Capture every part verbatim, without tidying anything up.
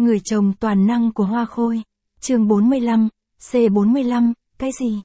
Người chồng toàn năng của Hoa Khôi. Chương bốn mươi lăm, C bốn mươi lăm, cái gì?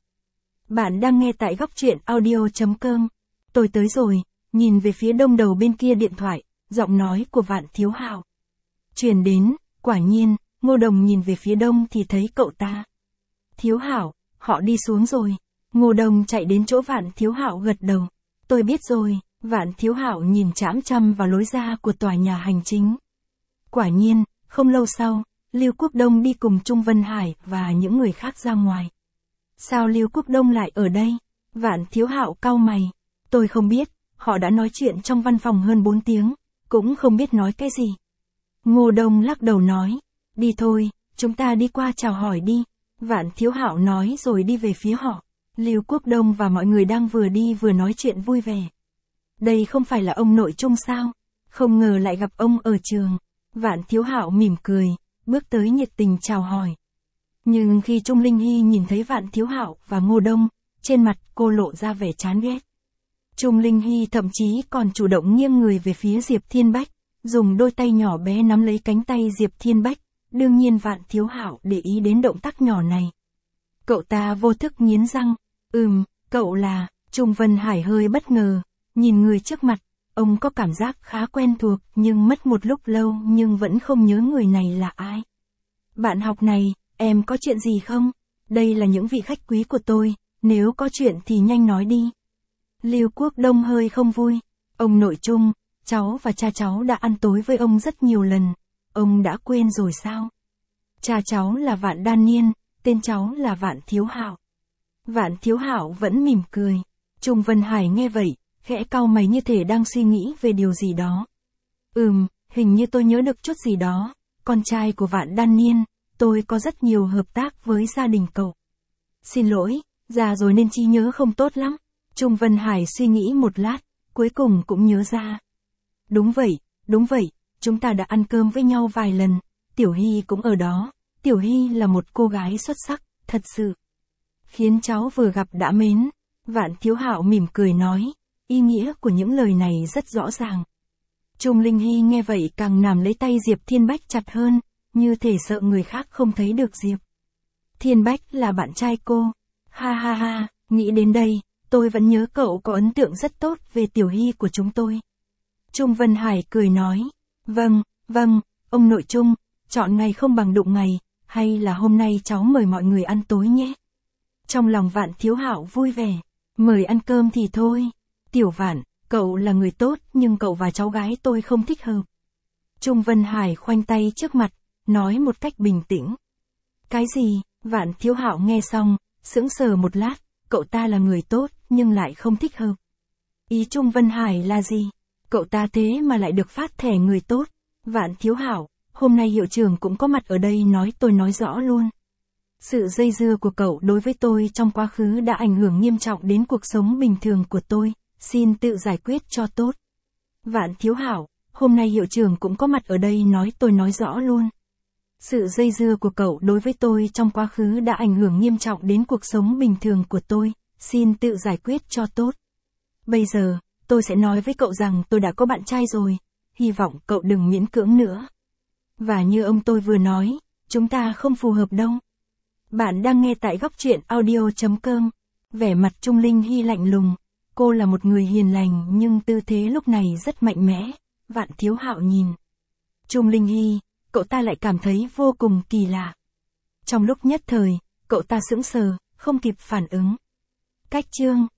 Bạn đang nghe tại góc truyện audio chấm com. Tôi tới rồi, nhìn về phía đông đầu bên kia điện thoại, giọng nói của Vạn Thiếu Hạo truyền đến, quả nhiên, Ngô Đồng nhìn về phía đông thì thấy cậu ta. Thiếu Hạo, họ đi xuống rồi. Ngô Đồng chạy đến chỗ Vạn Thiếu Hạo gật đầu. Tôi biết rồi. Vạn Thiếu Hạo nhìn chằm chằm vào lối ra của tòa nhà hành chính. Quả nhiên, không lâu sau, Lưu Quốc Đông đi cùng Trung Vân Hải và những người khác ra ngoài. Sao Lưu Quốc Đông lại ở đây? Vạn Thiếu Hạo cau mày. Tôi không biết, họ đã nói chuyện trong văn phòng hơn bốn tiếng, cũng không biết nói cái gì. Ngô Đông lắc đầu nói, đi thôi, chúng ta đi qua chào hỏi đi. Vạn Thiếu Hạo nói rồi đi về phía họ. Lưu Quốc Đông và mọi người đang vừa đi vừa nói chuyện vui vẻ. Đây không phải là ông nội Trung sao? Không ngờ lại gặp ông ở trường. Vạn Thiếu Hạo mỉm cười, bước tới nhiệt tình chào hỏi. Nhưng khi Trung Linh Hy nhìn thấy Vạn Thiếu Hạo và Ngô Đông, trên mặt cô lộ ra vẻ chán ghét. Trung Linh Hy thậm chí còn chủ động nghiêng người về phía Diệp Thiên Bách, dùng đôi tay nhỏ bé nắm lấy cánh tay Diệp Thiên Bách. Đương nhiên Vạn Thiếu Hạo để ý đến động tác nhỏ này. Cậu ta vô thức nghiến răng. Ừm, cậu là... Trung Vân Hải hơi bất ngờ. Nhìn người trước mặt, ông có cảm giác khá quen thuộc nhưng mất một lúc lâu nhưng vẫn không nhớ người này là ai. Bạn học này, em có chuyện gì không? Đây là những vị khách quý của tôi, nếu có chuyện thì nhanh nói đi. Lưu Quốc Đông hơi không vui. Ông nội Trung, cháu và cha cháu đã ăn tối với ông rất nhiều lần. Ông đã quên rồi sao? Cha cháu là Vạn Đan Niên, tên cháu là Vạn Thiếu Hạo. Vạn Thiếu Hạo vẫn mỉm cười. Trung Vân Hải nghe vậy, khẽ cau mày như thể đang suy nghĩ về điều gì đó. Ừm, hình như tôi nhớ được chút gì đó. Con trai của Vạn Đan Niên, tôi có rất nhiều hợp tác với gia đình cậu. Xin lỗi, già rồi nên trí nhớ không tốt lắm. Trung Vân Hải suy nghĩ một lát, cuối cùng cũng nhớ ra. Đúng vậy, đúng vậy, chúng ta đã ăn cơm với nhau vài lần. Tiểu Hy cũng ở đó. Tiểu Hy là một cô gái xuất sắc, thật sự. Khiến cháu vừa gặp đã mến. Vạn Thiếu Hạo mỉm cười nói. Ý nghĩa của những lời này rất rõ ràng. Trung Linh Hy nghe vậy càng nắm lấy tay Diệp Thiên Bách chặt hơn, như thể sợ người khác không thấy được Diệp Thiên Bách là bạn trai cô. Ha ha ha, nghĩ đến đây, tôi vẫn nhớ cậu có ấn tượng rất tốt về Tiểu Hy của chúng tôi. Trung Vân Hải cười nói. Vâng, vâng, ông nội Trung, chọn ngày không bằng đụng ngày, hay là hôm nay cháu mời mọi người ăn tối nhé. Trong lòng Vạn Thiếu Hạo vui vẻ. Mời ăn cơm thì thôi. Tiểu Vạn, cậu là người tốt nhưng cậu và cháu gái tôi không thích hợp. Trung Vân Hải khoanh tay trước mặt, nói một cách bình tĩnh. Cái gì? Vạn Thiếu Hạo nghe xong, sững sờ một lát, cậu ta là người tốt nhưng lại không thích hợp. Ý Trung Vân Hải là gì? Cậu ta thế mà lại được phát thẻ người tốt. Vạn Thiếu Hạo, hôm nay hiệu trưởng cũng có mặt ở đây nói tôi nói rõ luôn. Sự dây dưa của cậu đối với tôi trong quá khứ đã ảnh hưởng nghiêm trọng đến cuộc sống bình thường của tôi, xin tự giải quyết cho tốt. Vạn Thiếu Hạo, hôm nay hiệu trưởng cũng có mặt ở đây nói tôi nói rõ luôn. Sự dây dưa của cậu đối với tôi trong quá khứ đã ảnh hưởng nghiêm trọng đến cuộc sống bình thường của tôi, xin tự giải quyết cho tốt. Bây giờ, tôi sẽ nói với cậu rằng tôi đã có bạn trai rồi, hy vọng cậu đừng miễn cưỡng nữa. Và như ông tôi vừa nói, chúng ta không phù hợp đâu. Bạn đang nghe tại góc truyện audio chấm com. Vẻ mặt Trung Linh Hy lạnh lùng. Cô là một người hiền lành nhưng tư thế lúc này rất mạnh mẽ. Vạn Thiếu Hạo nhìn Trung Linh Hy, cậu ta lại cảm thấy vô cùng kỳ lạ. Trong lúc nhất thời, cậu ta sững sờ, không kịp phản ứng. Cách chương